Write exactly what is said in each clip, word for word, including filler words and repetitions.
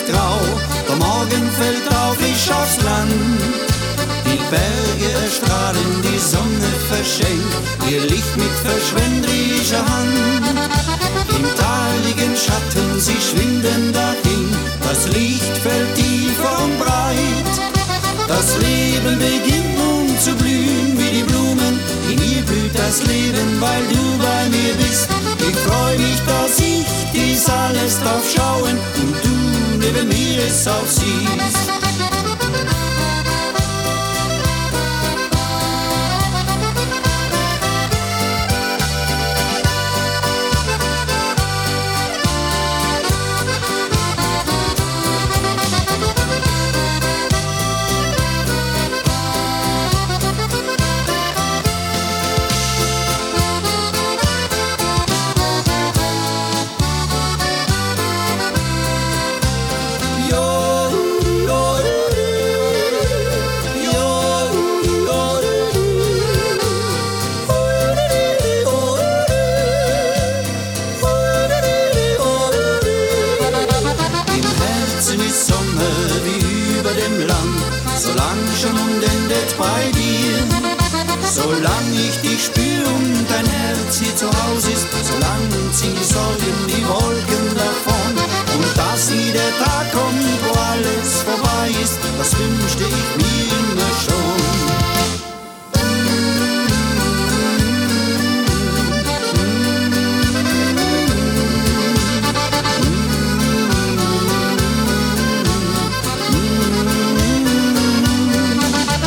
grau, der Morgen fällt auf, ich aufs Land. Die Berge erstrahlen, die Sonne verschenkt ihr Licht mit verschwendrischer Hand. Im taligen Schatten, sie schwinden dahin, das Licht fällt tiefer und breit. Das Leben beginnt nun zu blühen wie die Blumen, in ihr blüht das Leben, weil du bei mir bist. Ich freu mich, dass ich dies alles darf schauen und du neben mir es auch siehst. Solang schon und endet bei dir, solang ich dich spür und dein Herz hier zu Hause ist, solang ziehen die Sorgen die Wolken davon. Und dass nie der Tag kommt, wo alles vorbei ist, das wünschte ich mir immer schon.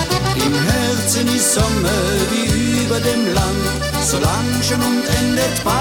Sonne wie über dem Land, solang schon und endet bei